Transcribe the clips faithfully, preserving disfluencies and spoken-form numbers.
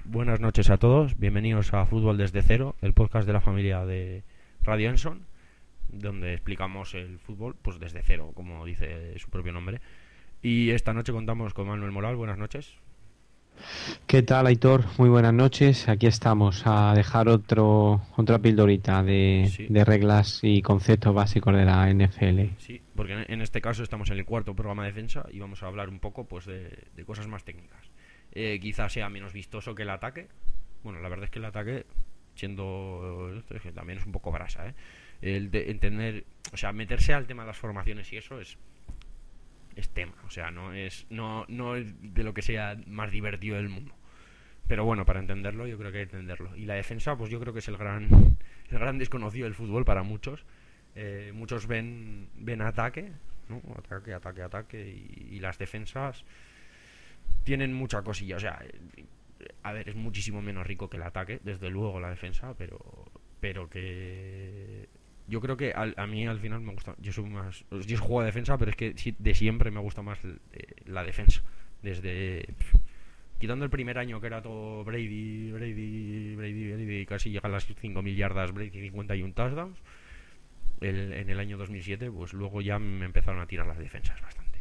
Buenas noches a todos, bienvenidos a Fútbol desde cero, el podcast de la familia de Radio Enson, donde explicamos el fútbol pues desde cero, como dice su propio nombre. Y esta noche contamos con Manuel Moral. Buenas noches. ¿Qué tal, Aitor? Muy buenas noches. Aquí estamos a dejar otro otra pildorita de, Sí, de reglas y conceptos básicos de la N F L. sí, porque en, en este caso estamos en el cuarto programa de defensa y vamos a hablar un poco pues de, de cosas más técnicas. Eh, quizás sea menos vistoso que el ataque. Bueno, la verdad es que el ataque, siendo es que también es un poco brasa, ¿eh? El de entender, o sea, meterse al tema de las formaciones y eso es es tema, o sea, no es no no es de lo que sea más divertido del mundo. Pero bueno, para entenderlo, yo creo que hay que entenderlo. Y la defensa, pues yo creo que es el gran el gran desconocido del fútbol para muchos. Eh, muchos ven ven ataque, ¿no? Ataque, ataque, ataque y, y las defensas tienen mucha cosilla, o sea, a ver, es muchísimo menos rico que el ataque, desde luego la defensa, pero pero que yo creo que al, a mí al final me gusta, yo soy más, yo juego de defensa, pero es que de siempre me gusta más eh, la defensa, desde pff, quitando el primer año que era todo Brady, Brady, Brady, Brady, casi llega a las cinco mil yardas, Brady cincuenta y uno touchdowns. El, en el año dos mil siete, pues luego ya me empezaron a tirar las defensas bastante.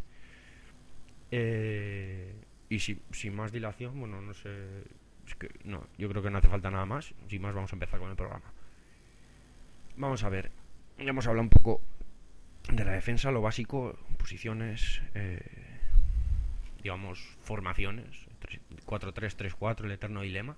Eh, y si, sin más dilación, bueno, no sé. Es que no, yo creo que no hace falta nada más. Sin más, vamos a empezar con el programa. Vamos a ver. Ya hemos hablado un poco de la defensa, lo básico, posiciones, eh, digamos, formaciones. cuatro tres tres cuatro, el eterno dilema.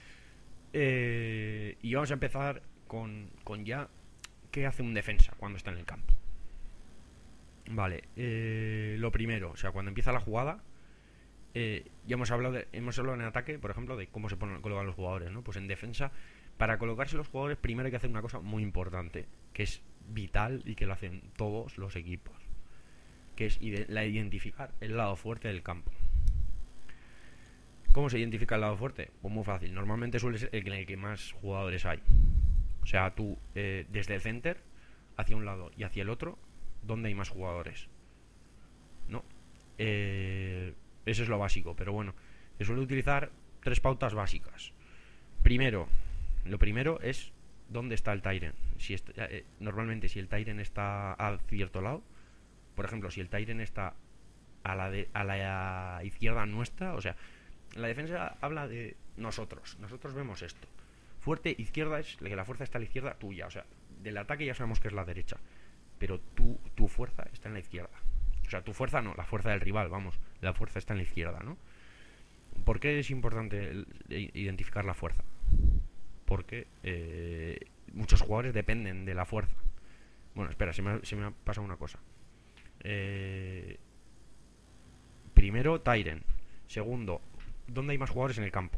Eh, y vamos a empezar con, con ya qué hace un defensa cuando está en el campo. Vale, eh, lo primero, o sea, cuando empieza la jugada, eh, ya hemos hablado de, hemos hablado en ataque, por ejemplo, de cómo se ponen, colocan los jugadores, ¿no? Pues en defensa, para colocarse los jugadores, primero hay que hacer una cosa muy importante, que es vital y que lo hacen todos los equipos, que es ide- la identificar el lado fuerte del campo. ¿Cómo se identifica el lado fuerte? Pues muy fácil, normalmente suele ser el en el que más jugadores hay. O sea, tú eh, desde el center hacia un lado y hacia el otro, ¿dónde hay más jugadores? ¿No? Eh, eso es lo básico, pero bueno, se suele utilizar tres pautas básicas. Primero, lo primero es dónde está el Tyren. Si est- eh, normalmente si el Tyren está a cierto lado, por ejemplo, si el Tyren está a la, de, a la izquierda nuestra, o sea, la defensa habla de nosotros, nosotros vemos esto. Fuerte izquierda es que la fuerza está a la izquierda tuya, o sea, del ataque ya sabemos que es la derecha, pero tu, tu fuerza está en la izquierda. O sea, tu fuerza no, la fuerza del rival, vamos, la fuerza está en la izquierda, ¿no? ¿Por qué es importante el- identificar la fuerza? Porque eh, muchos jugadores dependen de la fuerza. Bueno, espera, se me ha, se me ha pasado una cosa. Eh, Primero, Tyren. Segundo, ¿dónde hay más jugadores en el campo?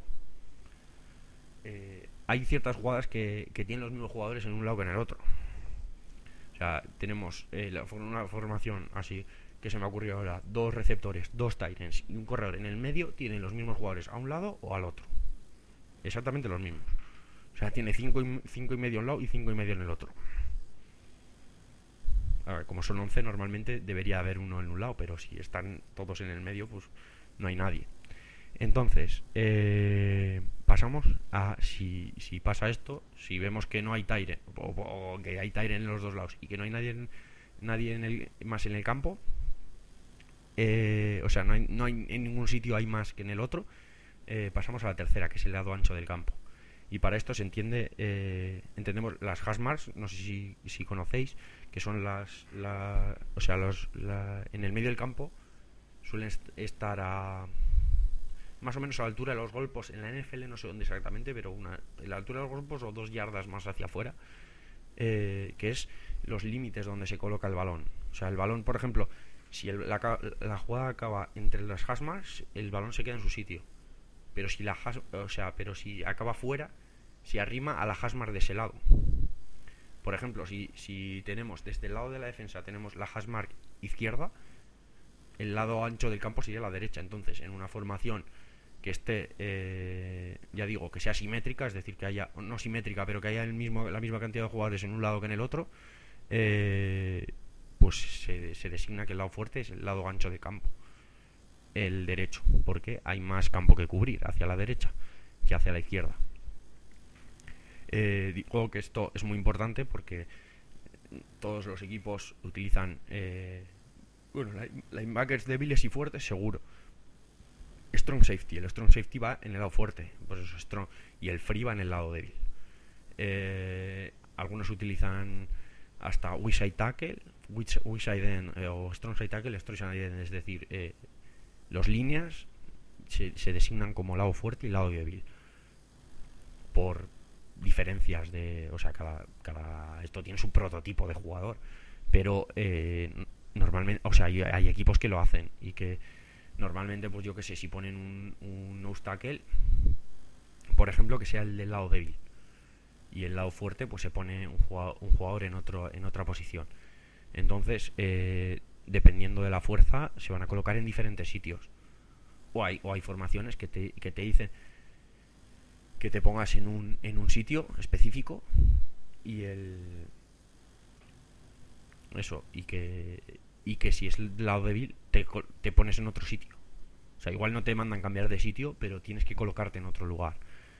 Eh, hay ciertas jugadas que, que tienen los mismos jugadores en un lado que en el otro. O sea, tenemos eh, la, una formación así que se me ocurrió ahora: dos receptores, dos tight ends y un corredor en el medio. Tienen los mismos jugadores a un lado o al otro. Exactamente los mismos. O sea, tiene cinco y, cinco y medio a un lado y cinco y medio en el otro. A ver, como son once, normalmente debería haber uno en un lado, pero si están todos en el medio, pues no hay nadie. Entonces, eh, pasamos a si, si pasa esto, si vemos que no hay Tyre, o, o que hay Tyre en los dos lados y que no hay nadie, en, nadie en el, más en el campo, eh, o sea, no hay, no hay en ningún sitio hay más que en el otro, eh, pasamos a la tercera, que es el lado ancho del campo. Y para esto se entiende, eh, entendemos las hash marks, no sé si, si conocéis, que son las, la, o sea, los, la, en el medio del campo suelen est- estar a más o menos a la altura de los golpes. En la N F L no sé dónde exactamente, pero una, a la altura de los golpes o dos yardas más hacia afuera, eh, que es los límites donde se coloca el balón. O sea, el balón, por ejemplo, si el, la, la jugada acaba entre las hash marks, el balón se queda en su sitio. Pero si la hash, o sea, pero si acaba fuera, se arrima a la hash mark de ese lado. Por ejemplo, si, si tenemos desde el lado de la defensa tenemos la hash mark izquierda, el lado ancho del campo sería la derecha. Entonces, en una formación que esté, eh, ya digo, que sea simétrica, es decir, que haya, no simétrica, pero que haya el mismo, la misma cantidad de jugadores en un lado que en el otro, eh, pues se, se designa que el lado fuerte es el lado ancho de campo, el derecho, porque hay más campo que cubrir hacia la derecha. que hacia la izquierda. Eh, digo que esto es muy importante porque todos los equipos utilizan eh, bueno, linebackers débiles y fuertes, seguro. Strong safety, el strong safety va en el lado fuerte, pues eso, strong, y el free va en el lado débil. Eh, algunos utilizan hasta weak side tackle, weak, weak side end, eh, o strong side tackle, strong side end, es decir, eh, los líneas se, se designan como lado fuerte y lado débil por diferencias de, o sea, cada, cada esto tiene su prototipo de jugador, pero eh, normalmente, o sea, hay, hay equipos que lo hacen y que normalmente, pues yo que sé, si ponen un, un nose tackle, por ejemplo, que sea el del lado débil, y el lado fuerte, pues se pone un jugador, un jugador en otro en otra posición. Entonces, eh, dependiendo de la fuerza, se van a colocar en diferentes sitios. O hay, o hay formaciones que te, que te dicen que te pongas en un, en un sitio específico y el eso, y que y que si es el lado débil te, te pones en otro sitio. O sea, igual no te mandan cambiar de sitio, pero tienes que colocarte en otro lugar.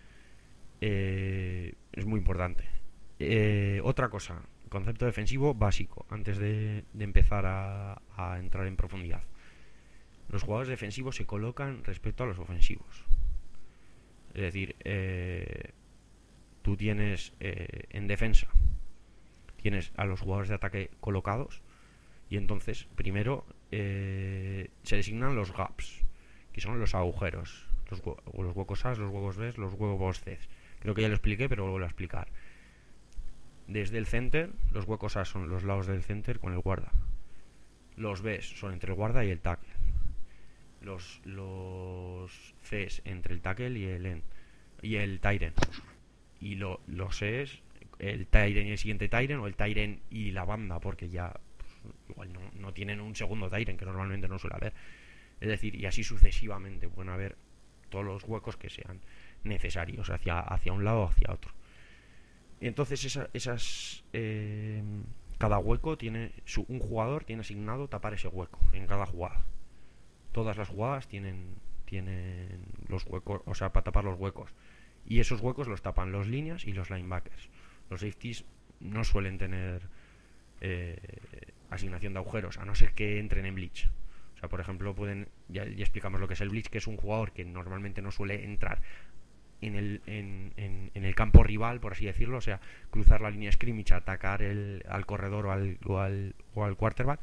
Eh, es muy importante. Eh, otra cosa, concepto defensivo básico, antes de, de empezar a, a entrar en profundidad. Los jugadores defensivos se colocan respecto a los ofensivos. Es decir, eh, tú tienes eh, en defensa, tienes a los jugadores de ataque colocados, y entonces primero eh, se designan los gaps, que son los agujeros, los, los huecos A, los huecos B, los huecos C. Creo que ya lo expliqué, pero vuelvo a explicar. Desde el center, los huecos A son los lados del center con el guarda. Los B son entre el guarda y el tackle. Los, los C entre el tackle y el end, y el tight end. Y lo, los E es el tight end y el siguiente tight end, o el tight end y la banda, porque ya pues, igual no, no tienen un segundo tight end, que normalmente no suele haber. Es decir, y así sucesivamente pueden haber todos los huecos que sean necesarios hacia, hacia un lado o hacia otro. Y entonces esa, esas eh, cada hueco tiene su, un jugador tiene asignado tapar ese hueco en cada jugada. Todas las jugadas tienen tienen los huecos, o sea, para tapar los huecos, y esos huecos los tapan los líneas y los linebackers. Los safeties no suelen tener eh, asignación de agujeros, a no ser que entren en blitz. O sea, por ejemplo, pueden ya, ya explicamos lo que es el blitz, que es un jugador que normalmente no suele entrar en el, en, en, en el campo rival, por así decirlo, o sea, cruzar la línea scrimmage, atacar el, al corredor o al, o al, o al quarterback,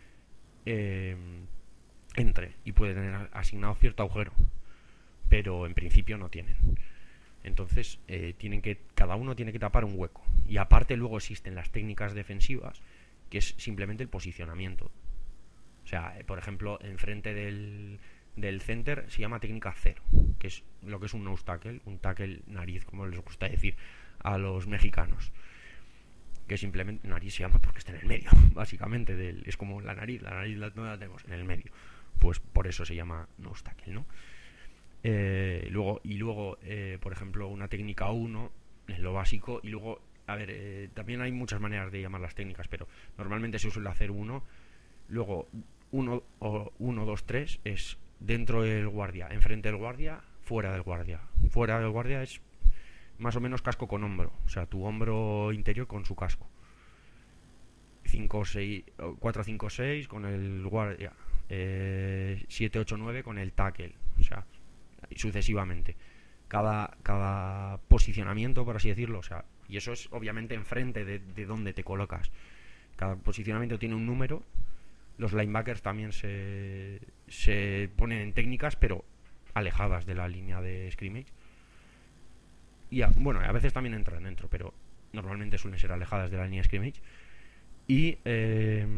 eh, entre y puede tener asignado cierto agujero, pero en principio no tienen. Entonces eh, tienen que cada uno tiene que tapar un hueco, y aparte luego existen las técnicas defensivas, que es simplemente el posicionamiento. O sea, eh, por ejemplo, enfrente del del center se llama técnica cero, que es lo que es un nose tackle, un tackle nariz, como les gusta decir a los mexicanos, que simplemente nariz se llama porque está en el medio, básicamente, del, es como la nariz, la nariz la, no la tenemos en el medio, pues por eso se llama nose tackle, ¿no? Eh, luego, y luego, eh, por ejemplo, una técnica uno es lo básico, y luego, a ver, eh, también hay muchas maneras de llamar las técnicas, pero normalmente se suele hacer uno, luego uno o uno, dos, tres es dentro del guardia, enfrente del guardia, fuera del guardia. Fuera del guardia es más o menos casco con hombro, o sea, tu hombro interior con su casco. cinco, seis, cuatro, cinco, seis con el guardia, eh, siete, ocho, nueve con el tackle, o sea, sucesivamente. Cada, cada posicionamiento, por así decirlo, o sea, y eso es obviamente enfrente de, de donde te colocas. Cada posicionamiento tiene un número. Los linebackers también se, se ponen en técnicas, pero alejadas de la línea de scrimmage. Y a, bueno, a veces también entran dentro, pero normalmente suelen ser alejadas de la línea de scrimmage. Y eh,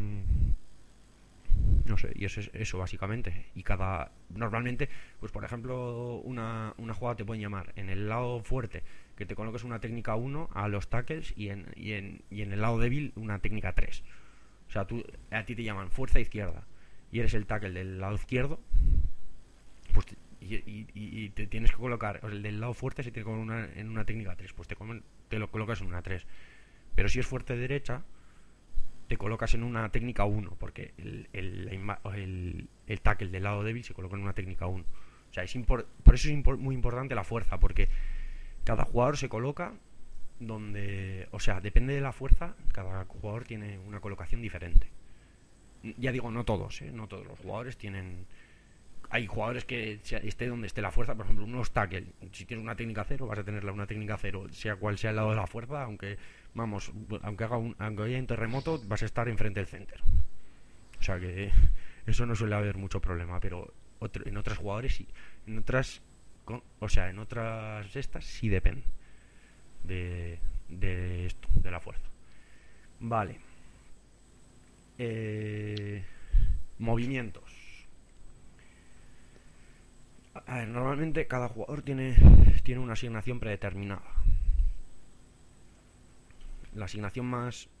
no sé, y eso es eso básicamente. Y cada normalmente, pues por ejemplo, una, una jugada te pueden llamar en el lado fuerte, que te coloques una técnica uno a los tackles, y en, y en, y en el lado débil una técnica tres. O sea, tú, a ti te llaman fuerza izquierda y eres el tackle del lado izquierdo, pues te, y, y, y te tienes que colocar, o sea, el del lado fuerte se tiene que colocar una, en una técnica tres, pues te, te lo colocas en una tres. Pero si es fuerte derecha, te colocas en una técnica uno, porque el, el, el, el tackle del lado débil se coloca en una técnica uno. O sea, es impor- por eso es impor- muy importante la fuerza, porque cada jugador se coloca donde, o sea, depende de la fuerza, cada jugador tiene una colocación diferente. Ya digo, no todos, ¿eh? No todos los jugadores tienen. Hay jugadores que esté donde esté la fuerza, por ejemplo, un tackle. Si tienes una técnica cero, vas a tenerla una técnica cero, sea cual sea el lado de la fuerza, aunque, vamos, aunque haga un, aunque haya un terremoto, vas a estar enfrente del center. O sea que eso no suele haber mucho problema, pero otro, en otros jugadores sí. En otras, con, o sea, en otras estas sí depende de, de esto, de la fuerza. Vale. Eh, movimientos. A ver, normalmente cada jugador tiene, tiene una asignación predeterminada. La asignación más...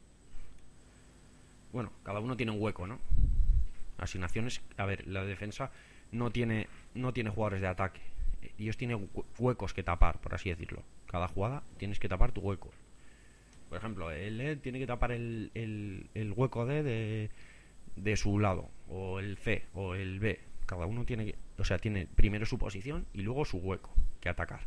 Bueno, cada uno tiene un hueco, ¿no? Asignaciones... A ver, la defensa no tiene, no tiene jugadores de ataque. Ellos tienen huecos que tapar, por así decirlo. Cada jugada tienes que tapar tu hueco. Por ejemplo, el E tiene que tapar el, el, el hueco D de, de su lado. O el C, o el B. Cada uno tiene que... O sea, tiene primero su posición y luego su hueco que atacar.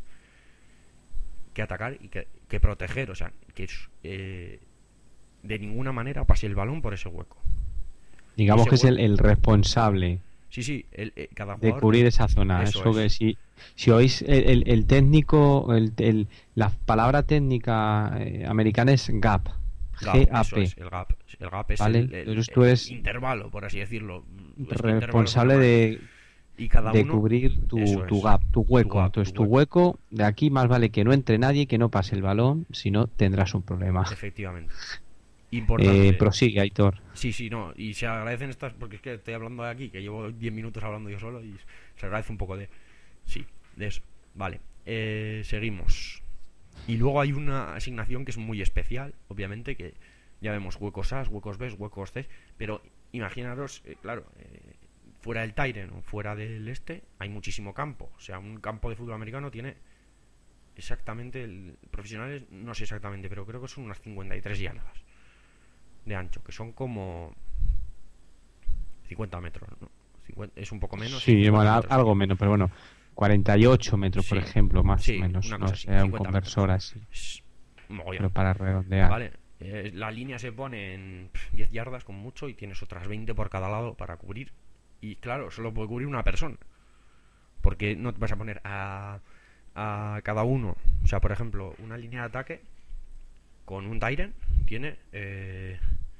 Que atacar y que, que proteger. O sea, que eh, de ninguna manera pase el balón por ese hueco. Digamos ese que es el, hueco, el responsable sí, sí, el, eh, cada de jugador... cubrir esa zona. Eso Eso que es. si, si oís el, el- el técnico, el, el- la palabra técnica eh, americana es gap. Gap, eso G A P. es, el gap. El gap es ¿Vale? el, el- Entonces tú el eres intervalo, por así decirlo. Es que intervalo suena responsable mal. de, Y cada de uno... cubrir tu, Eso tu es. gap, tu Tu hueco. gap, tu Entonces tu hueco. hueco, de aquí más vale que no entre nadie, que no pase el balón, si no tendrás un problema. Efectivamente. Eh, Importante. prosigue, Aitor. Sí, sí, no. Y se agradecen estas, porque es que estoy hablando de aquí, que llevo diez minutos hablando yo solo, y se agradece un poco de... Sí, de eso. Vale. Eh, seguimos. Y luego hay una asignación que es muy especial, obviamente, que ya vemos huecos A, huecos B, huecos C, pero imaginaros, eh, claro, eh, fuera del Tyren o fuera del este hay muchísimo campo. O sea, un campo de fútbol americano tiene exactamente, el, profesionales no sé exactamente, pero creo que son unas cincuenta y tres yardas de ancho, que son como cincuenta metros, ¿no? cincuenta, es un poco menos. Sí, bueno, metros algo sería. menos, pero bueno, cuarenta y ocho metros, por Sí, ejemplo, más sí, o menos. una No cosa así, sé, un cincuenta conversor metros. así, Es un mogollón. pero para redondear. Vale, eh, la línea se pone en pff, diez yardas con mucho y tienes otras veinte por cada lado para cubrir. Y claro, solo puede cubrir una persona. Porque no te vas a poner a, a cada uno. O sea, por ejemplo, una línea de ataque con un Tyrant tiene... Eh,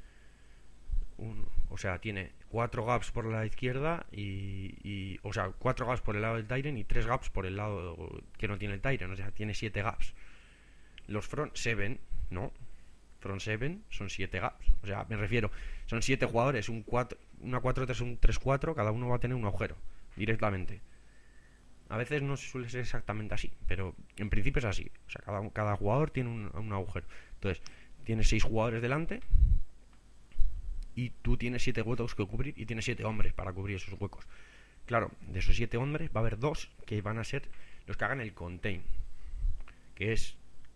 un, o sea, tiene cuatro gaps por la izquierda y, y... O sea, cuatro gaps por el lado del Tyrant y tres gaps por el lado que no tiene el Tyrant. O sea, tiene siete gaps. Los front seven, ¿no? Front seven son siete gaps. O sea, me refiero, son siete jugadores, un cuatro, una cuatro tres, un tres cuatro, cada uno va a tener un agujero, directamente. A veces no suele ser exactamente así, pero en principio es así. O sea, cada, cada jugador tiene un, un agujero. Entonces, tienes seis jugadores delante y tú tienes siete huecos que cubrir y tienes siete hombres para cubrir esos huecos. Claro, de esos siete hombres va a haber dos que van a ser los que hagan el contain, que es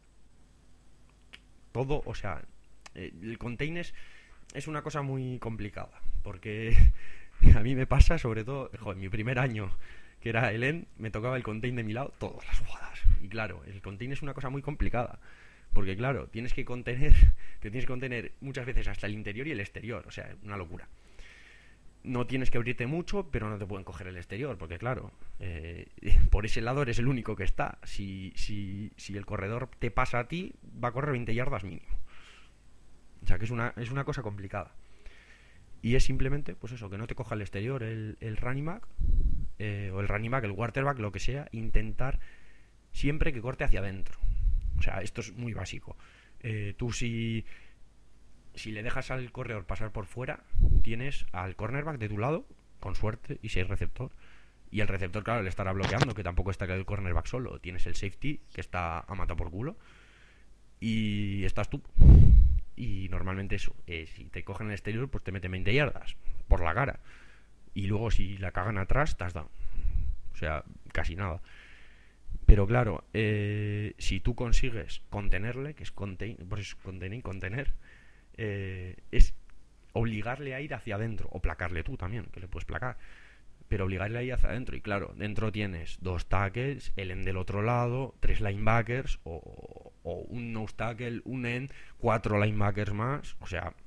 todo, o sea, el contain es, es una cosa muy complicada, porque a mí me pasa, sobre todo, joder, mi primer año, que era el end, me tocaba el contain de mi lado todas las jugadas. Y claro, el contain es una cosa muy complicada, porque claro, tienes que contener, te tienes que contener muchas veces hasta el interior y el exterior, o sea, una locura. No tienes que abrirte mucho, pero no te pueden coger el exterior, porque claro, eh, por ese lado eres el único que está. Si, si, si el corredor te pasa a ti, va a correr veinte yardas mínimo. O sea que es una, es una cosa complicada. Y es simplemente, pues eso, que no te coja el exterior el, el running back, eh, o el running back, el quarterback, lo que sea, intentar siempre que corte hacia adentro. O sea, esto es muy básico. Eh, tú si... Si le dejas al corredor pasar por fuera, tienes al cornerback de tu lado, con suerte, y si hay receptor. Y el receptor, claro, le estará bloqueando, que tampoco está el cornerback solo. Tienes el safety, que está a mata por culo. Y estás tú. Y normalmente eso, eh, si te cogen en el exterior, pues te meten veinte yardas por la cara. Y luego si la cagan atrás, te has dado. O sea, casi nada. Pero claro, eh, si tú consigues contenerle, que es contain, pues contener, contener, eh, es obligarle a ir hacia adentro, o placarle tú también, que le puedes placar. pero obligarle ahí hacia adentro. Y claro, dentro tienes dos tackles, el end del otro lado, tres linebackers, o, o un nose tackle, un end, cuatro linebackers más. O sea,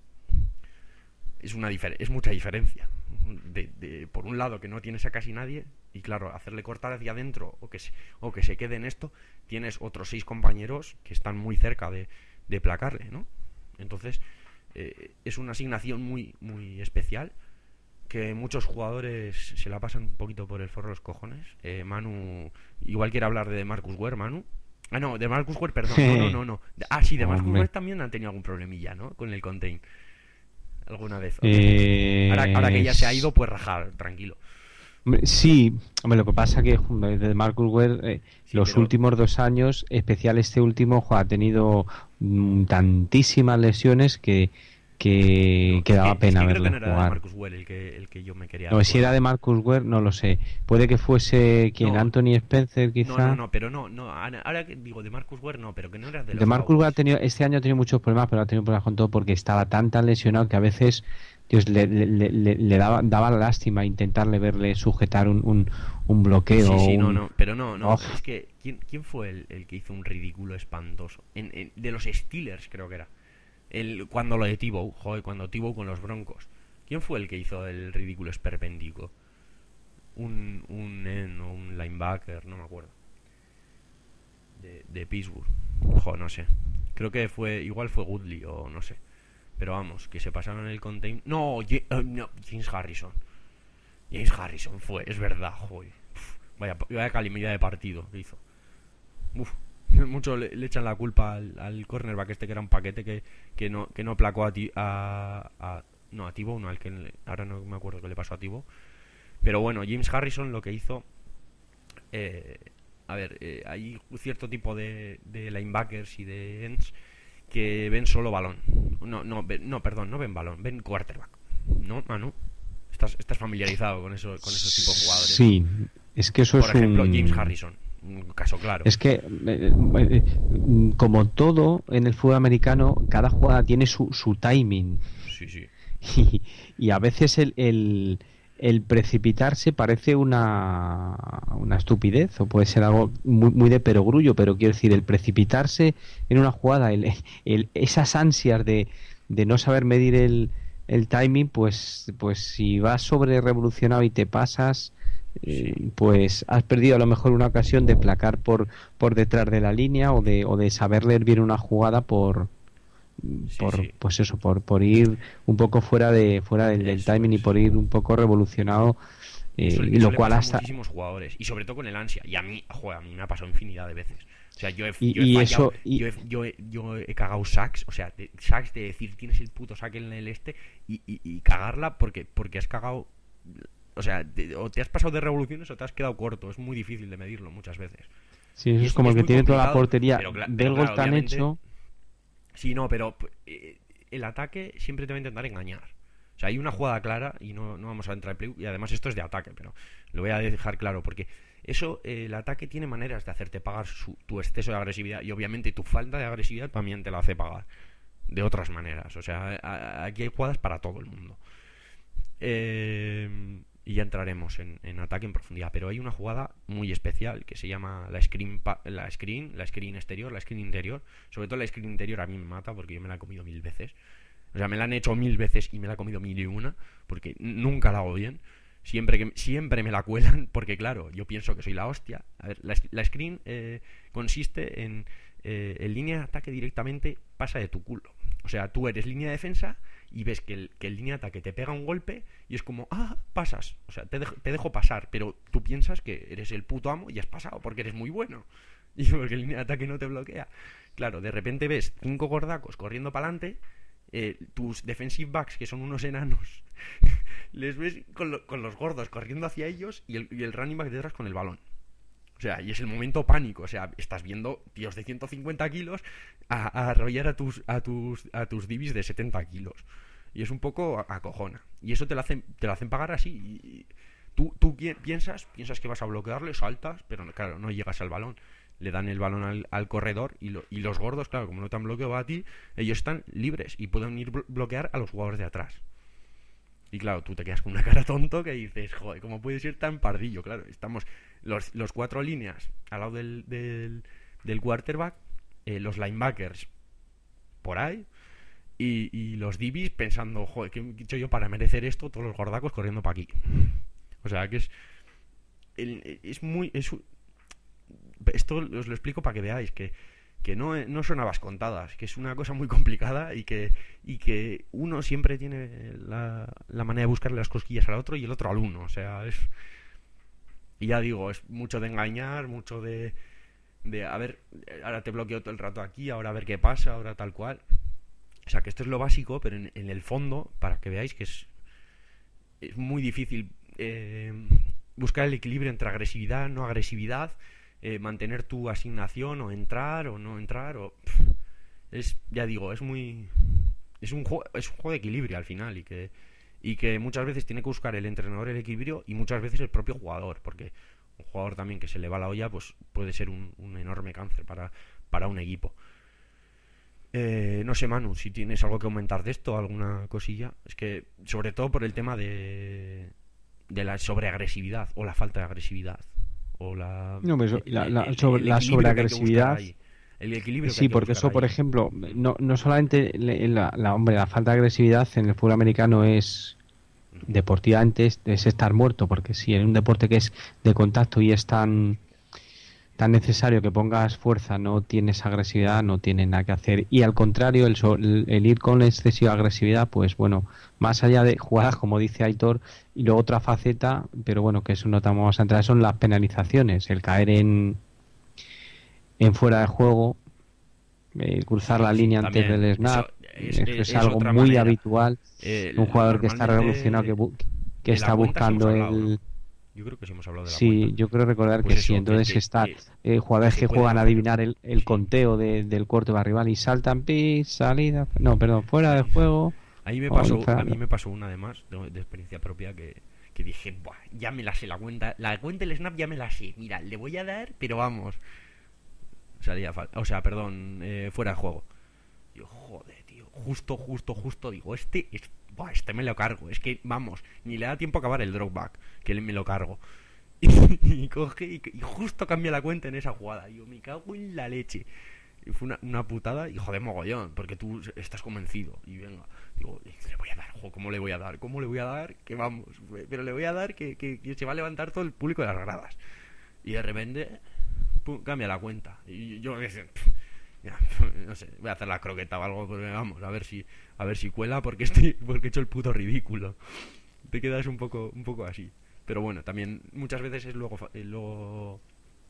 es una difer- es mucha diferencia. De, de, por un lado, que no tienes a casi nadie, y claro, hacerle cortar hacia adentro, o que se, o que se quede en esto, tienes otros seis compañeros que están muy cerca de, de placarle, ¿no? Entonces, eh, es una asignación muy, muy especial, que muchos jugadores se la pasan un poquito por el forro de los cojones. eh, Manu igual quiere hablar de Marcus Ware. Manu ah no, de Marcus Ware, perdón. no, no, no, no. Ah, sí, de Marcus Hombre. Ware también han tenido algún problemilla, ¿no? Con el contain alguna vez. Eh, ahora, ahora que ya se ha ido, pues rajar, tranquilo. Hombre, sí, hombre, lo que pasa que hombre, de Marcus Ware eh, Sí, los pero últimos dos años, especial este último, jo, ha tenido mm, tantísimas lesiones que, que, no, que es daba que, es pena que creo que verle no era de jugar. Marcus Ware el que, el que yo me quería No, si era referir. de Marcus Ware, no lo sé. Puede que fuese quien, No, Anthony Spencer, no, quizá. no, no, pero no, no. Ahora ahora que digo de Marcus Ware, no, pero que no era de De los Marcus Ware ha Cowboys. tenido, este año ha tenido muchos problemas, pero ha tenido problemas con todo porque estaba tan tan lesionado que a veces Dios, le, le, le, le daba, daba lástima intentarle verle sujetar un, un, un bloqueo Sí, o sí, no, un... no, pero no, no, Oh, es que ¿quién, quién fue el, el que hizo un ridículo espantoso? En, en- de los Steelers creo que era. El, cuando lo de Tebow, joder, cuando Tebow con los Broncos. ¿Quién fue el que hizo el ridículo esperpéntico? Un, un end o un linebacker, no me acuerdo. De, de Pittsburgh. Joder, no sé. Creo que fue, igual fue Woodley o no sé. Pero vamos, que se pasaron el contain. No, Ye- eh, no, James Harrison. James Harrison fue, es verdad, joder. Uf, vaya, vaya calimidad de partido que hizo. Uf, mucho le, le echan la culpa al, al cornerback este que era un paquete que, que no que no placó a ti a, a no a Tibo, no al que le- ahora no me acuerdo qué le pasó a Tibo. Pero bueno, James Harrison lo que hizo, eh, a ver, eh, hay cierto tipo de, de linebackers y de ends que ven solo balón. No, no, ven- no, perdón, no ven balón, ven quarterback. ¿No, Manu? Estás, estás familiarizado con eso, con esos tipos de jugadores, ¿no? sí, es que eso Por es ejemplo, James un... Harrison, un caso claro. Es que, eh, eh, como todo en el fútbol americano, cada jugada tiene su, su timing. Sí, sí. Y, y a veces el, el, el precipitarse parece una, una estupidez o puede ser algo muy, muy de perogrullo, pero quiero decir, el precipitarse en una jugada, el, el- esas ansias de, de no saber medir el, el timing, pues, pues si vas sobre revolucionado y te pasas, eh, Sí, pues has perdido a lo mejor una ocasión de placar por, por detrás de la línea o de, o de saber leer bien una jugada por sí, por sí. pues eso por, por ir un poco fuera de fuera del, del Eso timing y es. por ir un poco revolucionado, Eso, eh, y eso lo le cual pasa a hasta muchísimos jugadores. Y sobre todo con el ansia. Y a mí, joder, a mí me ha pasado infinidad de veces. O sea, yo he, yo he y, y fallado, eso y yo he, yo he, yo he cagado sacks. O sea, de, sacks de decir tienes el puto sack en el este y, y, y cagarla porque, porque has cagado. O sea, te, o te has pasado de revoluciones o te has quedado corto. Es muy difícil de medirlo muchas veces. sí, eso Y es es, como y el es que muy tiene toda la complicado. portería Pero, cla- ve pero el gol claro, tan obviamente. hecho. Sí, no, pero eh, el ataque siempre te va a intentar engañar. O sea, hay una jugada clara y no, no vamos a entrar en play. Y además esto es de ataque, pero lo voy a dejar claro porque eso, eh, el ataque tiene maneras de hacerte pagar su- tu exceso de agresividad y obviamente tu falta de agresividad también te la hace pagar de otras maneras. O sea, a- a- aquí hay jugadas para todo el mundo. Eh, y ya entraremos en, en ataque en profundidad. Pero hay una jugada muy especial que se llama la screen, pa- la screen, la screen exterior, la screen interior. Sobre todo la screen interior a mí me mata porque yo me la he comido mil veces. O sea, me la han hecho mil veces y me la he comido mil y una porque nunca la hago bien. Siempre que siempre me la cuelan porque claro, yo pienso que soy la hostia. A ver, la, la screen eh, consiste en eh, el línea de ataque directamente pasa de tu culo. O sea, tú eres línea de defensa y ves que el, que el línea de ataque te pega un golpe y es como, ah, pasas. O sea, te, dejo, te dejo pasar, pero tú piensas que eres el puto amo y has pasado porque eres muy bueno. Y porque el línea de ataque no te bloquea. Claro, de repente ves cinco gordacos corriendo para adelante, eh, tus defensive backs, que son unos enanos, les ves con, lo, con los gordos corriendo hacia ellos y el, y el running back detrás con el balón. O sea, y es el momento pánico. O sea, estás viendo tíos de ciento cincuenta kilos a, a arrollar a tus, a tus, a tus divis de setenta kilos. Y es un poco acojona. Y eso te lo hacen, te lo hacen pagar así. Y tú, tú piensas, piensas que vas a bloquearle, saltas, pero no, claro, no llegas al balón. Le dan el balón al, al corredor y, lo, y los gordos, claro, como no te han bloqueado a ti, ellos están libres y pueden ir bloquear a los jugadores de atrás. Y claro, tú te quedas con una cara tonto que dices, joder, ¿cómo puede ser tan pardillo? Claro, estamos los, los cuatro líneas al lado del, del, del quarterback, eh, los linebackers por ahí, y, y los D Bs pensando, joder, ¿qué he hecho yo para merecer esto? Todos los gordacos corriendo para aquí. O sea, que es... El, es muy... Es, esto os lo explico para que veáis que que no, no son habas contadas, que es una cosa muy complicada y que, y que uno siempre tiene la, la manera de buscarle las cosquillas al otro y el otro al uno. O sea, es... Y ya digo, es mucho de engañar, mucho de... de a ver, ahora te bloqueo todo el rato aquí, ahora a ver qué pasa, ahora tal cual. O sea, que esto es lo básico, pero en, en el fondo, para que veáis que es, es muy difícil eh, buscar el equilibrio entre agresividad, no agresividad, Eh, mantener tu asignación o entrar o no entrar o pff, es ya digo es muy es un juego es un juego de equilibrio al final y que y que muchas veces tiene que buscar el entrenador el equilibrio y muchas veces el propio jugador, porque un jugador también que se le va la olla pues puede ser un, un enorme cáncer para para un equipo. Eh, no sé, Manu, si tienes algo que aumentar de esto, alguna cosilla. Es que sobre todo por el tema de de la sobreagresividad o la falta de agresividad o la, No, pero eso- el, la, la, el- sobre, el la equilibrio que hay que buscar sobreagresividad, ahí. El equilibrio que hay sí, que porque buscar eso, por ahí. ejemplo, no, no solamente le- la, la, hombre, la falta de agresividad en el fútbol americano es deportivamente es, es estar muerto, porque si en un deporte que es de contacto y es tan tan necesario que pongas fuerza, no tienes agresividad, no tiene nada que hacer. Y al contrario, el, so- el, el ir con excesiva agresividad, pues bueno, más allá de jugadas, como dice Aitor, y luego otra faceta, pero bueno, que eso no te vamos a entrar, son las penalizaciones, el caer en, en fuera de juego, eh, cruzar Sí, la sí, línea antes también. del Eso snap, es, es, es, es es algo otra muy manera. habitual. Eh, Un jugador que está revolucionado, que, normalmente bu- que de la está cuenta sí hemos buscando hablado, ¿no? el... Yo creo que sí hemos hablado de la cuenta. Sí, yo creo recordar Pues que sí. eso, que, Entonces que, está que, eh, que jugadores se que puede juegan a hacer. adivinar el, el Sí. conteo de- del quarterback rival y saltan pis, salida, no, perdón, fuera de juego. A mí me o pasó, fuera- a mí me pasó una además de, de experiencia propia que, que dije, buah, ya me la sé la cuenta, la cuenta del snap ya me la sé. Mira, le voy a dar, pero vamos. Salía fal- o sea, perdón, eh, fuera de juego. Yo, joder, tío, justo, justo, justo, digo, este, es, buah, este me lo cargo. Es que, vamos, ni le da tiempo a acabar el dropback, que me lo cargo. Y, y coge y, y justo cambia la cuenta en esa jugada. Digo, me cago en la leche. Y fue una, una putada y joder mogollón, porque tú estás convencido. Y venga, digo, le voy a dar, jo, ¿cómo le voy a dar? ¿Cómo le voy a dar? Que vamos, pero le voy a dar que, que, que se va a levantar todo el público de las gradas. Y de repente, pum, cambia la cuenta. Y yo, qué sé, pf, ya, no sé, voy a hacer la croqueta o algo, porque vamos, a ver si, a ver si cuela, porque estoy, porque he hecho el puto ridículo. Te quedas un poco, un poco así. Pero bueno, también muchas veces es luego, fa- eh, luego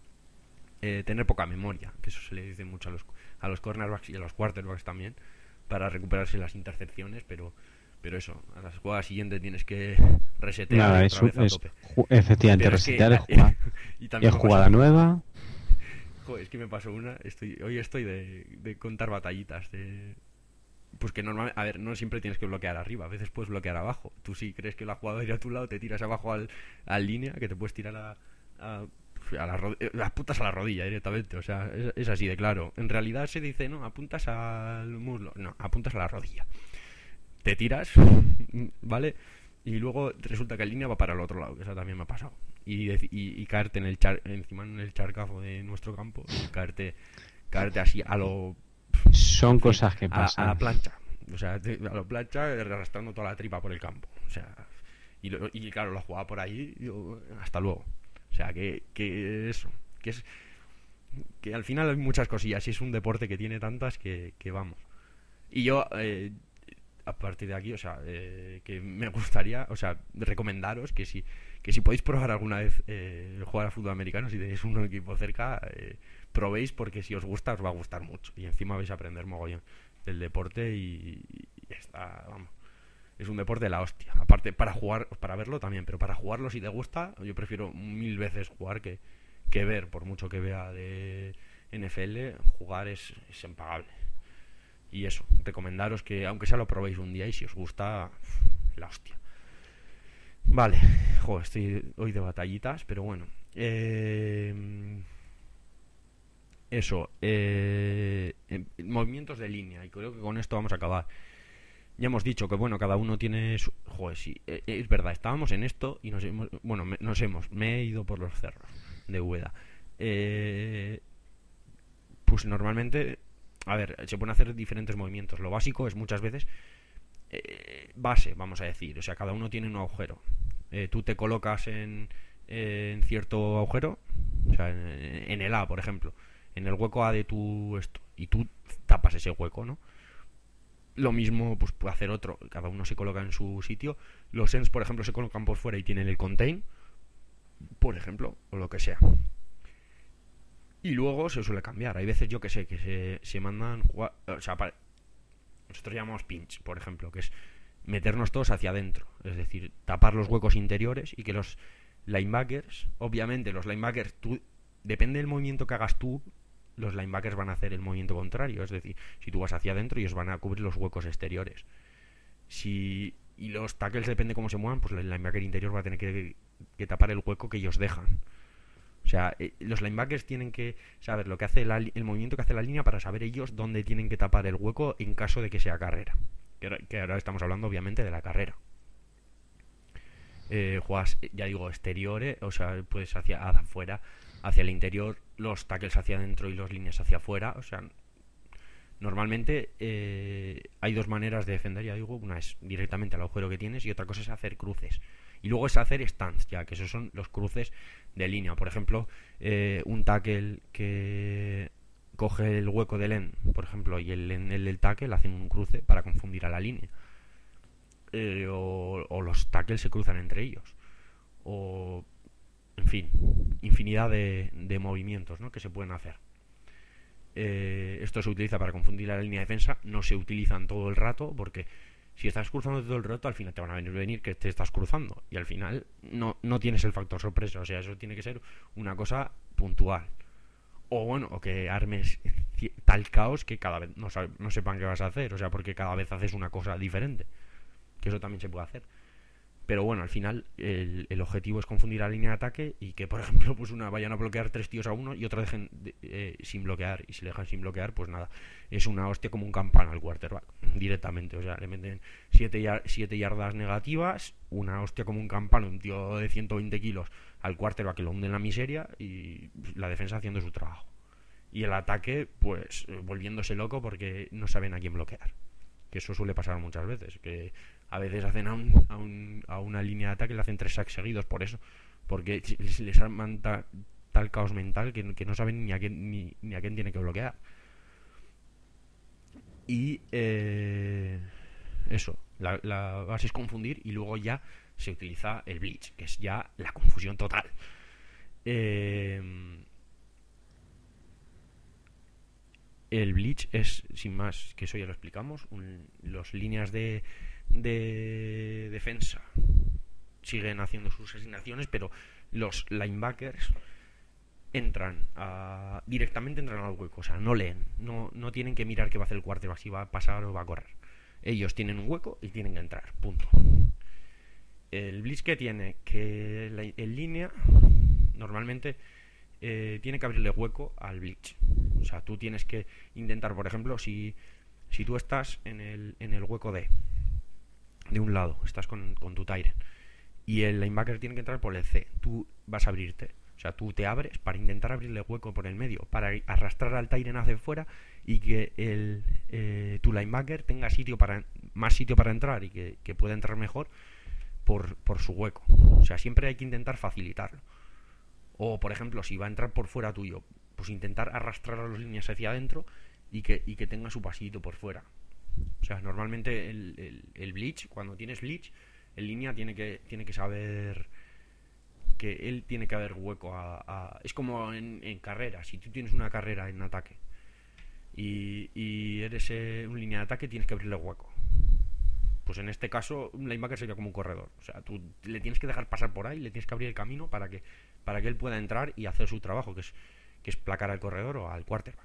eh, tener poca memoria, que eso se le dice mucho a los, a los cornerbacks y a los quarterbacks también, para recuperarse las intercepciones, pero pero eso, a la jugada siguiente tienes que resetear Nada, y es, otra vez a es tope. ju- efectivamente Pero es que resetear, es a- jugar, y es también me jugada pasó, nueva. joder, es que me pasó una, estoy hoy estoy de, de contar batallitas de pues que normal, a ver, no siempre tienes que bloquear arriba, a veces puedes bloquear abajo. Tú si crees que la jugada irá a tu lado, te tiras abajo al, al línea, que te puedes tirar a, a, a la ro- eh, las putas a la rodilla directamente, o sea, es, es así de claro. En realidad se dice, no, apuntas al muslo, no, apuntas a la rodilla. Te tiras, ¿vale? Y luego resulta que el línea va para el otro lado, que eso también me ha pasado. Y, dec- y, y caerte en el char, encima en el charcazo de nuestro campo, y caerte, caerte así a lo, Son en fin, cosas que a, a la pasan. plancha. O sea, te- a la plancha arrastrando toda la tripa por el campo. O sea, y, lo- y claro, lo jugaba por ahí, yo, hasta luego. O sea, que, que eso, que es que al final hay muchas cosillas y es un deporte que tiene tantas que, que vamos. Y yo, eh, a partir de aquí, o sea, eh, que me gustaría, o sea, recomendaros que si, que si podéis probar alguna vez eh, jugar a fútbol americano, si tenéis un equipo cerca, eh, probéis porque si os gusta, os va a gustar mucho. Y encima vais a aprender mogollón del deporte y, y está, vamos. Es un deporte de la hostia. Aparte, para jugar, para verlo también, pero para jugarlo si te gusta, yo prefiero mil veces jugar que, que ver, por mucho que vea de N F L, jugar es, es impagable. Y eso, recomendaros que aunque sea lo probéis un día y si os gusta, la hostia. Vale, joder, estoy hoy de batallitas, pero bueno. Eh, eso, eh, eh, movimientos de línea, y creo que con esto vamos a acabar. Ya hemos dicho que bueno, cada uno tiene su, joder, sí, eh, es verdad, estábamos en esto y nos hemos, bueno, me, nos hemos, me he ido por los cerros de Úbeda. Eh, pues normalmente, a ver, se pueden hacer diferentes movimientos. Lo básico es muchas veces eh, base, vamos a decir. O sea, cada uno tiene un agujero. Eh, tú te colocas en, eh, en cierto agujero, o sea, en, en el A, por ejemplo, en el hueco A de tu esto, y tú tapas ese hueco, ¿no? Lo mismo pues puede hacer otro, cada uno se coloca en su sitio. Los ends, por ejemplo, se colocan por fuera y tienen el contain, por ejemplo, o lo que sea. Y luego se suele cambiar. Hay veces, yo que sé, que se, se mandan jugar, o sea, para, nosotros llamamos pinch, por ejemplo, que es meternos todos hacia adentro, es decir, tapar los huecos interiores y que los linebackers, obviamente los linebackers, tú, depende del movimiento que hagas tú, los linebackers van a hacer el movimiento contrario, es decir, si tú vas hacia adentro, ellos van a cubrir los huecos exteriores. Si y los tackles, depende cómo se muevan, pues el linebacker interior va a tener que, que tapar el hueco que ellos dejan. O sea, eh, los linebackers tienen que saber lo que hace la, el movimiento que hace la línea para saber ellos dónde tienen que tapar el hueco en caso de que sea carrera. Que ahora, que ahora estamos hablando, obviamente, de la carrera. Eh, juegas, ya digo, exteriores, o sea, pues hacia afuera, hacia el interior, los tackles hacia adentro y los líneas hacia afuera. O sea, normalmente eh, hay dos maneras de defender, ya digo, una es directamente al agujero que tienes y otra cosa es hacer cruces. Y luego es hacer stands, ya que esos son los cruces de línea. Por ejemplo, eh, un tackle que coge el hueco del end, por ejemplo, y el end del tackle hacen un cruce para confundir a la línea. Eh, o, o los tackles se cruzan entre ellos. O, en fin, infinidad de, de movimientos, ¿no?, que se pueden hacer. Eh, esto se utiliza para confundir a la línea de defensa. No se utilizan todo el rato porque si estás cruzando todo el rato, al final te van a venir, venir que te estás cruzando. Y al final no, no tienes el factor sorpresa. O sea, eso tiene que ser una cosa puntual. O bueno, o que armes tal caos que cada vez no, sabe, no sepan qué vas a hacer. O sea, porque cada vez haces una cosa diferente. Que eso también se puede hacer. Pero bueno, al final el, el objetivo es confundir la línea de ataque y que, por ejemplo, pues una vayan a bloquear tres tíos a uno y otro dejen de, eh, sin bloquear. Y si le dejan sin bloquear, pues nada, es una hostia como un campana al quarterback, directamente. O sea, le meten siete yardas negativas, una hostia como un campana, un tío de ciento veinte kilos al quarterback que lo hunde en la miseria y la defensa haciendo su trabajo. Y el ataque, pues, volviéndose loco porque no saben a quién bloquear. Que eso suele pasar muchas veces, que a veces hacen a, un, a, un, a una línea de ataque le hacen tres sacks seguidos por eso, porque les arman ta, tal caos mental que, que no saben ni a quién ni, ni a quién tiene que bloquear. Y eh, eso, la, la base es confundir y luego ya se utiliza el blitz, que es ya la confusión total. Eh, el blitz es, sin más, que eso ya lo explicamos, un, los líneas de de defensa siguen haciendo sus asignaciones, pero los linebackers entran a, directamente entran al hueco, o sea, no leen, no, no tienen que mirar qué va a hacer el quarterback, si va a pasar o va a correr. Ellos tienen un hueco y tienen que entrar, punto. El blitz que tiene, que la, en línea normalmente eh, tiene que abrirle hueco al blitz. O sea, tú tienes que intentar, por ejemplo, si, si tú estás en el, en el hueco D de un lado, estás con, con tu Tyrant y el linebacker tiene que entrar por el C, tú vas a abrirte, o sea, tú te abres para intentar abrirle hueco por el medio, para arrastrar al Tyrant hacia fuera y que el, eh, tu linebacker tenga sitio para más sitio para entrar y que, que pueda entrar mejor por, por su hueco. O sea, siempre hay que intentar facilitarlo. O, por ejemplo, si va a entrar por fuera tuyo, pues intentar arrastrar a las líneas hacia adentro y que, y que tenga su pasito por fuera. O sea, normalmente el, el, el blitz, cuando tienes blitz, en línea tiene que, tiene que saber que él tiene que haber hueco a... a es como en, en carrera, si tú tienes una carrera en ataque y, y eres eh, un línea de ataque, tienes que abrirle hueco. Pues en este caso, un linebacker sería como un corredor. O sea, tú le tienes que dejar pasar por ahí, le tienes que abrir el camino para que, para que él pueda entrar y hacer su trabajo, que es, que es placar al corredor o al quarterback.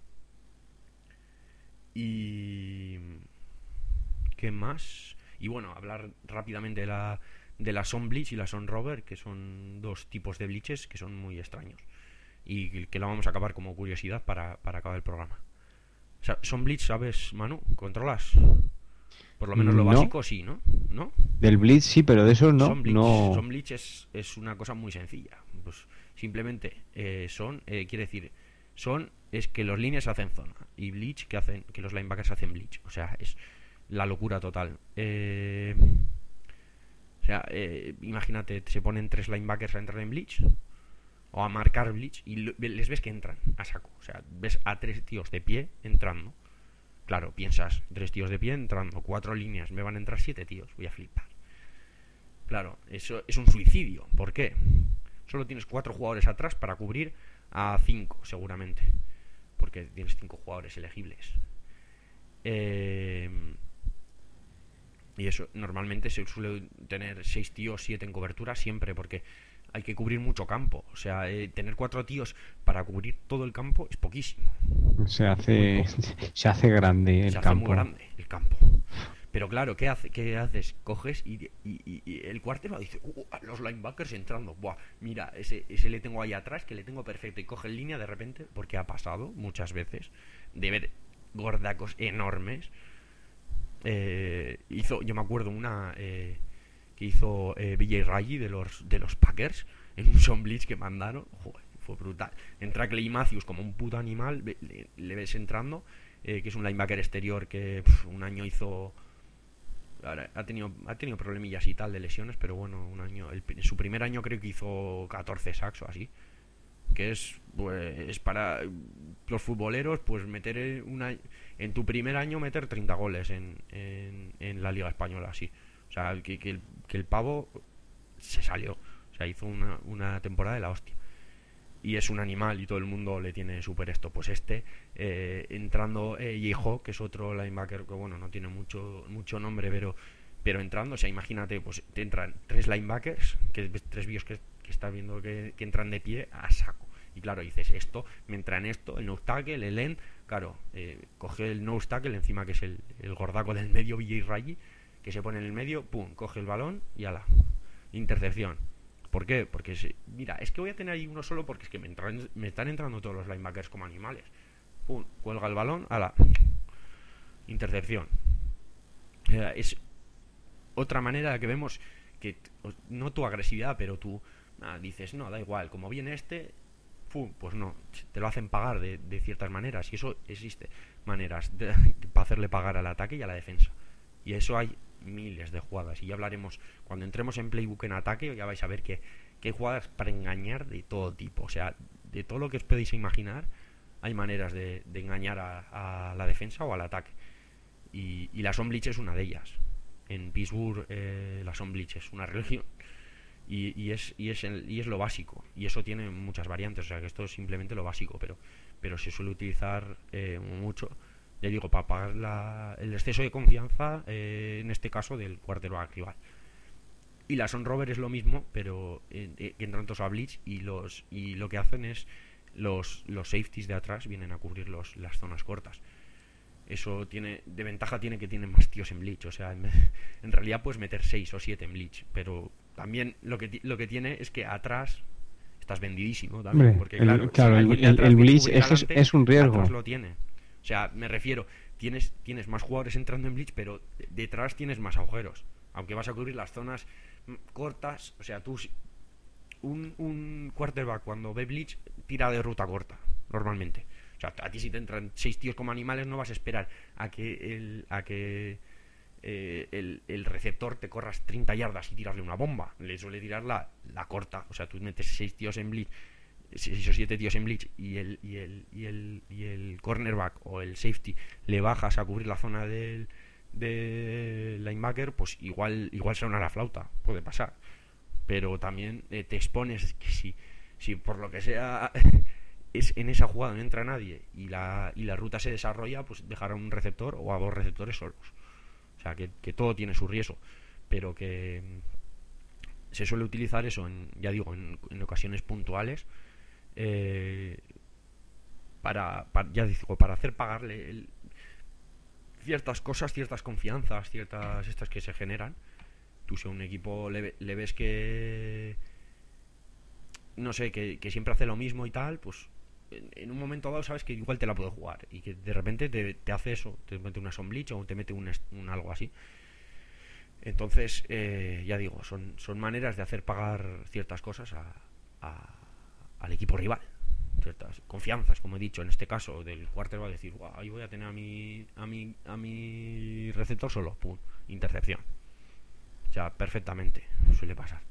Y... ¿qué más? Y bueno, hablar rápidamente de la, de la Zone Blitz y la Zone Rover, que son dos tipos de blitzes que son muy extraños. Y que lo vamos a acabar como curiosidad para, para acabar el programa. O sea, Zone Blitz, ¿sabes, Manu? ¿Controlas? Por lo menos lo No, básico sí, ¿no? ¿No? del Blitz sí, pero de esos no, Son Bleach. no. Son Bleach es, es una cosa muy sencilla. Pues simplemente eh, son, eh, quiere decir, son, es que los líneas hacen zona y Bleach que hacen, que los linebackers hacen Bleach. O sea, es la locura total. Eh, o sea, eh, imagínate, se ponen tres linebackers a entrar en Bleach o a marcar Bleach y lo- les ves que entran a saco. O sea, ves a tres tíos de pie entrando. Claro, piensas, tres tíos de pie entrando, cuatro líneas, me van a entrar siete tíos, voy a flipar. Claro, eso es un suicidio. ¿Por qué? Solo tienes cuatro jugadores atrás para cubrir a cinco, seguramente. Porque tienes cinco jugadores elegibles. Eh, y eso, normalmente se suele tener seis tíos, siete en cobertura siempre, porque hay que cubrir mucho campo. O sea, eh, tener cuatro tíos para cubrir todo el campo es poquísimo. Se Muy hace, poco. se hace grande Se el hace muy campo. grande el campo. Pero claro, ¿qué, hace, qué haces? Coges y, y, y, y el cuartero dice, uh, los linebackers entrando. Buah, mira, ese, ese le tengo ahí atrás, que le tengo perfecto. Y coge en línea de repente, porque ha pasado muchas veces, de ver gordacos enormes. Eh, hizo, yo me acuerdo una eh, que hizo eh, B J Raji de los, de los Packers en un Son Blitz que mandaron. Joder, fue brutal. Entra Clay Matthews como un puto animal, le, le ves entrando, eh, que es un linebacker exterior que pf, un año hizo. Ahora, ha tenido ha tenido problemillas y tal de lesiones, pero bueno, un año el, su primer año creo que hizo catorce sacks o así, que es pues es para los futboleros pues meter una en tu primer año meter treinta goles en, en, en la liga española así. O sea, que, que, el, que el pavo se salió, o sea, hizo una, una temporada de la hostia y es un animal y todo el mundo le tiene súper esto. Pues este, eh, entrando eh, Yeho, que es otro linebacker que bueno, no tiene mucho mucho nombre, pero pero entrando, o sea, imagínate, pues te entran tres linebackers, que tres bios que, que estás viendo que, que entran de pie a saco. Y claro, dices, esto, me entra en esto, el nose tackle, el end, claro, eh, coge el nose tackle encima que es el, el gordaco del medio, B J Raji, que se pone en el medio, pum, coge el balón y ala, intercepción. ¿Por qué? Porque, se, mira, es que voy a tener ahí uno solo porque es que me, entran, me están entrando todos los linebackers como animales. Pum, cuelga el balón, ala, intercepción. O sea, es otra manera que vemos que, no tu agresividad, pero tú ah, dices, no, da igual, como viene este, pum, pues no, te lo hacen pagar de, de ciertas maneras y eso existe, maneras de, para hacerle pagar al ataque y a la defensa. Y eso hay miles de jugadas y ya hablaremos cuando entremos en Playbook en ataque, ya vais a ver que, que hay jugadas para engañar de todo tipo, o sea, de todo lo que os podéis imaginar hay maneras de, de engañar a, a la defensa o al ataque y, y la Son es una de ellas. En Pittsburgh eh, la Son es una religión y, y, es, y, es el, y es lo básico y eso tiene muchas variantes, o sea que esto es simplemente lo básico, pero, pero se suele utilizar eh, mucho, le digo, para pagar la, el exceso de confianza, eh, en este caso del quarterback rival. Y la Son Rover es lo mismo, pero eh, eh, entran todos a blitz y los y lo que hacen es los, los safeties de atrás vienen a cubrir los, las zonas cortas. Eso tiene de ventaja, tiene que tienen más tíos en blitz, o sea, en, en realidad puedes meter seis o siete en blitz, pero también lo que lo que tiene es que atrás estás vendidísimo también, Hombre, porque el, claro, si claro, el, alguien de el, atrás el viene a blitz cubrir es, que es, adelante, es un de atrás riesgo. lo tiene. O sea, me refiero, tienes tienes más jugadores entrando en blitz, pero detrás tienes más agujeros, aunque vas a cubrir las zonas cortas, o sea, tú un, un quarterback cuando ve blitz tira de ruta corta normalmente. O sea, a ti si te entran seis tíos como animales no vas a esperar a que el a que eh, el, el receptor te corras treinta yardas y tirarle una bomba. Le suele tirar la, la corta. O sea, tú metes seis tíos en blitz, seis o siete tíos en blitz y el y el y el y el cornerback o el safety le bajas a cubrir la zona del de linebacker, pues igual igual suena la flauta, puede pasar, pero también eh, te expones que si si por lo que sea es en esa jugada no entra nadie y la y la ruta se desarrolla, pues dejar a un receptor o a dos receptores solos. O sea, que, que todo tiene su riesgo, pero que se suele utilizar eso en, ya digo, en, en ocasiones puntuales, eh, para, para ya digo, para hacer pagarle el, ciertas cosas, ciertas confianzas, ciertas estas que se generan. Tú si a un equipo le, le ves que no sé, que, que siempre hace lo mismo y tal, pues en, en un momento dado sabes que igual te la puede jugar y que de repente te, te hace eso, te mete una Sunbleach o te mete un, un algo así. Entonces, eh, ya digo, son, son maneras de hacer pagar ciertas cosas a, a, al equipo rival. Ciertas confianzas, como he dicho, en este caso del quarterback, va a decir, guau, ahí voy a tener a mi, a mi, a mi receptor solo, pum, intercepción. O sea, perfectamente, suele pasar.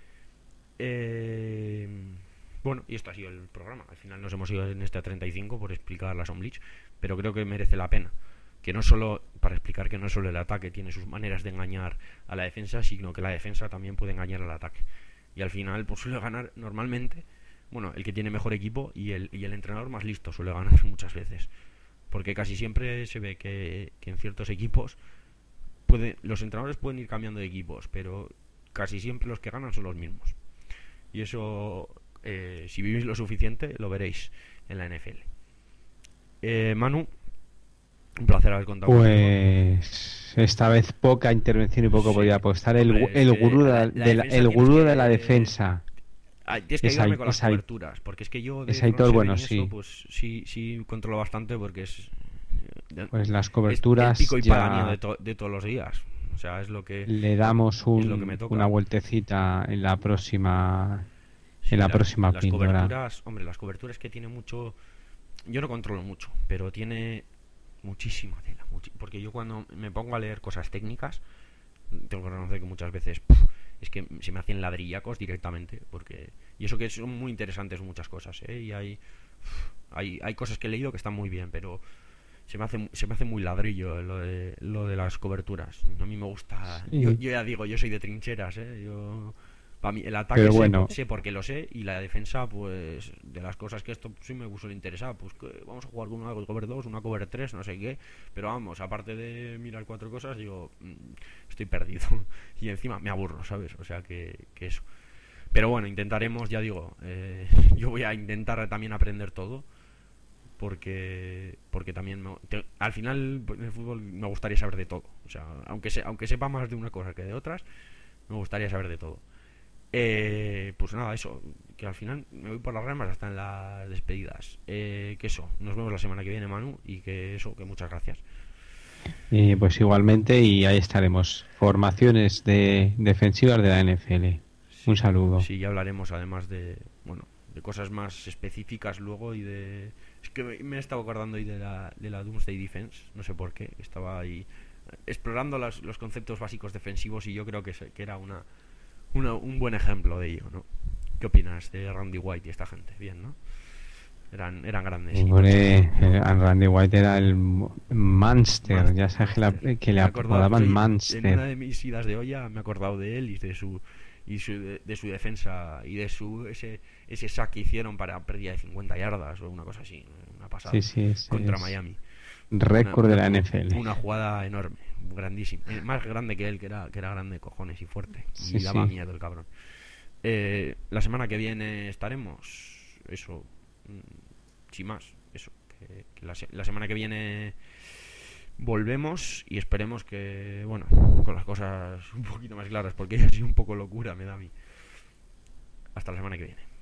Eh, bueno, y esto ha sido el programa. Al final nos hemos ido en este a treinta y cinco por explicar la Sunbleach, pero creo que merece la pena. Que no solo, para explicar que no solo el ataque tiene sus maneras de engañar a la defensa, sino que la defensa también puede engañar al ataque. Y al final, pues suele ganar normalmente, bueno, el que tiene mejor equipo y el, y el entrenador más listo suele ganar muchas veces. Porque casi siempre se ve que, que en ciertos equipos puede, los entrenadores pueden ir cambiando de equipos, pero casi siempre los que ganan son los mismos. Y eso, eh, si vivís lo suficiente, lo veréis en la N F L. Eh, Manu, un placer haber contado Pues contigo. esta vez poca intervención y poco Sí, podía apostar. El, hombre, gu- es el que gurú de la, la, la de la- defensa el tienes gurú que... de la defensa. Ah, tienes que Es, ayudarme Ai- con las es, Ai- coberturas, porque es que yo de es front Aitor, seven bueno, y eso, sí. pues sí, sí controlo bastante porque es, eh, Pues las es el coberturas pico y palanio de, ya to- de todos los días. O sea, es lo que le damos es lo que me un, toca. una vueltecita en la próxima en Sí, la la- próxima las píldora. coberturas, hombre, las coberturas que tiene mucho. Yo no controlo mucho, pero tiene muchísima tela. muchi- porque yo cuando me pongo a leer cosas técnicas, tengo que reconocer que muchas veces puf, es que se me hacen ladrillacos directamente. porque Y eso que son muy interesantes muchas cosas, ¿eh? Y hay, hay, hay cosas que he leído que están muy bien, pero se me hace, se me hace muy ladrillo lo de, lo de las coberturas. A mí me gusta. Yo, Sí, yo ya digo, yo soy de trincheras, ¿eh? Yo. Para mí, el ataque pero sé, bueno, sé porque lo sé, y la defensa, pues, de las cosas que esto pues, sí me suele interesar, pues que vamos a jugar con una cover dos, una cover tres, no sé qué, pero vamos, aparte de mirar cuatro cosas, digo, mm, estoy perdido. Y encima me aburro, ¿sabes? O sea que, que eso. Pero bueno, intentaremos, ya digo, eh, yo voy a intentar también aprender todo, porque porque también me- te- al final pues, en el fútbol me gustaría saber de todo. O sea, aunque, se, aunque sepa más de una cosa que de otras, me gustaría saber de todo. Eh, pues nada, eso, que al final me voy por las ramas hasta en las despedidas. Eh, que eso, nos vemos la semana que viene, Manu, y que eso, que muchas gracias. eh, pues igualmente y ahí estaremos. Formaciones de defensivas de la N F L. Un Sí, saludo. sí, ya hablaremos además de, bueno, de cosas más específicas luego y de... Es que me, me he estado acordando hoy de la, de la Doomsday Defense, no sé por qué, estaba ahí explorando las- los conceptos básicos defensivos y yo creo que, se- que era una, una- un buen ejemplo de ello, ¿no? ¿Qué opinas de Randy White y esta gente? Bien, ¿no? Eran, eran grandecitos. Hombre, eh, Randy White era el Monster, Master, ya sabes que, la- Master. que le Me he acordado, apodaban sí, en una Monster. de mis idas de olla me he acordado de él y de su y su, de, de su defensa y de su ese ese sack que hicieron para pérdida de cincuenta yardas o una cosa así, una pasada Sí, sí, ese contra es Miami. Una, récord de una, la N F L. una jugada enorme, grandísima, eh, más grande que él, que era que era grande de cojones y fuerte Sí, y daba sí. miedo el cabrón. Eh, la semana que viene estaremos, eso, mm, sin más, eso, que, que la, se- la semana que viene volvemos y esperemos que, bueno, con las cosas un poquito más claras, porque ya ha sido un poco locura, me da a mí. Hasta la semana que viene.